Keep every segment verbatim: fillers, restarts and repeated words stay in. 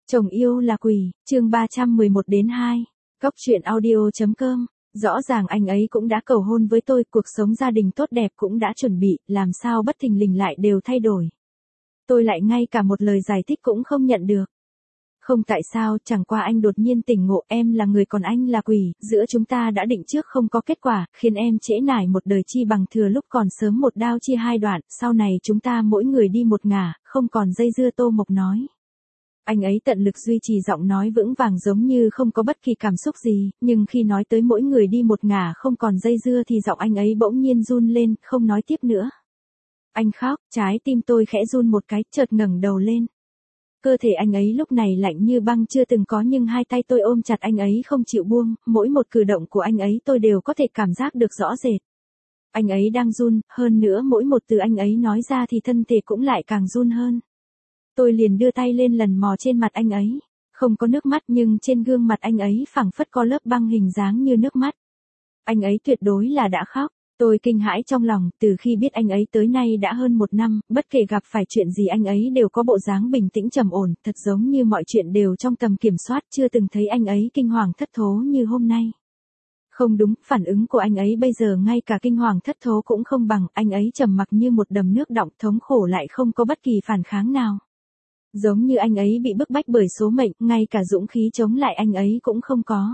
Chồng yêu là quỷ, chương ba trăm mười một đến hai. Cốc truyện audio.com. Rõ ràng anh ấy cũng đã cầu hôn với tôi, cuộc sống gia đình tốt đẹp cũng đã chuẩn bị, làm sao bất thình lình lại đều thay đổi. Tôi lại ngay cả một lời giải thích cũng không nhận được. Không tại sao, chẳng qua anh đột nhiên tỉnh ngộ, em là người còn anh là quỷ, giữa chúng ta đã định trước không có kết quả, khiến em trễ nải một đời chi bằng thừa lúc còn sớm một đao chia hai đoạn, sau này chúng ta mỗi người đi một ngả, không còn dây dưa. Tô Mộc nói. Anh ấy tận lực duy trì giọng nói vững vàng giống như không có bất kỳ cảm xúc gì, nhưng khi nói tới mỗi người đi một ngả không còn dây dưa thì giọng anh ấy bỗng nhiên run lên, không nói tiếp nữa. Anh khóc, trái tim tôi khẽ run một cái, chợt ngẩng đầu lên. Cơ thể anh ấy lúc này lạnh như băng chưa từng có, nhưng hai tay tôi ôm chặt anh ấy không chịu buông, mỗi một cử động của anh ấy tôi đều có thể cảm giác được rõ rệt. Anh ấy đang run, hơn nữa mỗi một từ anh ấy nói ra thì thân thể cũng lại càng run hơn. Tôi liền đưa tay lên lần mò trên mặt anh ấy. Không có nước mắt nhưng trên gương mặt anh ấy phảng phất có lớp băng hình dáng như nước mắt. Anh ấy tuyệt đối là đã khóc. Tôi kinh hãi trong lòng, từ khi biết anh ấy tới nay đã hơn một năm, bất kể gặp phải chuyện gì anh ấy đều có bộ dáng bình tĩnh trầm ổn, thật giống như mọi chuyện đều trong tầm kiểm soát, chưa từng thấy anh ấy kinh hoàng thất thố như hôm nay. Không đúng, phản ứng của anh ấy bây giờ ngay cả kinh hoàng thất thố cũng không bằng, anh ấy trầm mặc như một đầm nước đọng, thống khổ lại không có bất kỳ phản kháng nào. Giống như anh ấy bị bức bách bởi số mệnh, ngay cả dũng khí chống lại anh ấy cũng không có.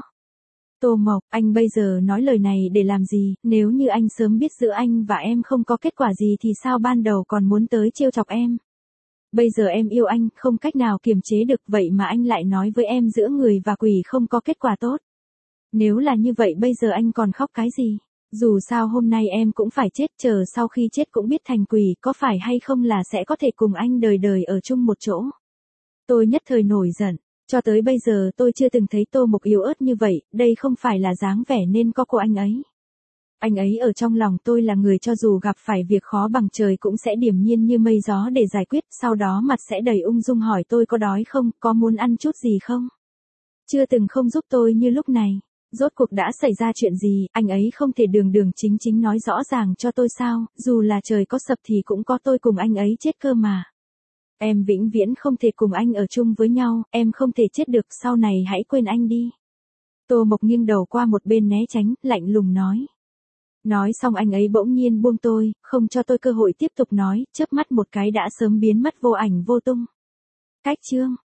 Tô Mộc, anh bây giờ nói lời này để làm gì, nếu như anh sớm biết giữa anh và em không có kết quả gì thì sao ban đầu còn muốn tới trêu chọc em. Bây giờ em yêu anh, không cách nào kiềm chế được, vậy mà anh lại nói với em giữa người và quỷ không có kết quả tốt. Nếu là như vậy bây giờ anh còn khóc cái gì? Dù sao hôm nay em cũng phải chết, chờ sau khi chết cũng biết thành quỷ, có phải hay không là sẽ có thể cùng anh đời đời ở chung một chỗ. Tôi nhất thời nổi giận, cho tới bây giờ tôi chưa từng thấy Tô Mộc yếu ớt như vậy, đây không phải là dáng vẻ nên có của anh ấy. Anh ấy ở trong lòng tôi là người cho dù gặp phải việc khó bằng trời cũng sẽ điềm nhiên như mây gió để giải quyết, sau đó mặt sẽ đầy ung dung hỏi tôi có đói không, có muốn ăn chút gì không. Chưa từng không giúp tôi như lúc này. Rốt cuộc đã xảy ra chuyện gì, anh ấy không thể đường đường chính chính nói rõ ràng cho tôi sao, dù là trời có sập thì cũng có tôi cùng anh ấy chết cơ mà. Em vĩnh viễn không thể cùng anh ở chung với nhau, em không thể chết được, sau này hãy quên anh đi. Tô Mộc nghiêng đầu qua một bên né tránh, lạnh lùng nói. Nói xong anh ấy bỗng nhiên buông tôi, không cho tôi cơ hội tiếp tục nói, chớp mắt một cái đã sớm biến mất vô ảnh vô tung. Cách chương.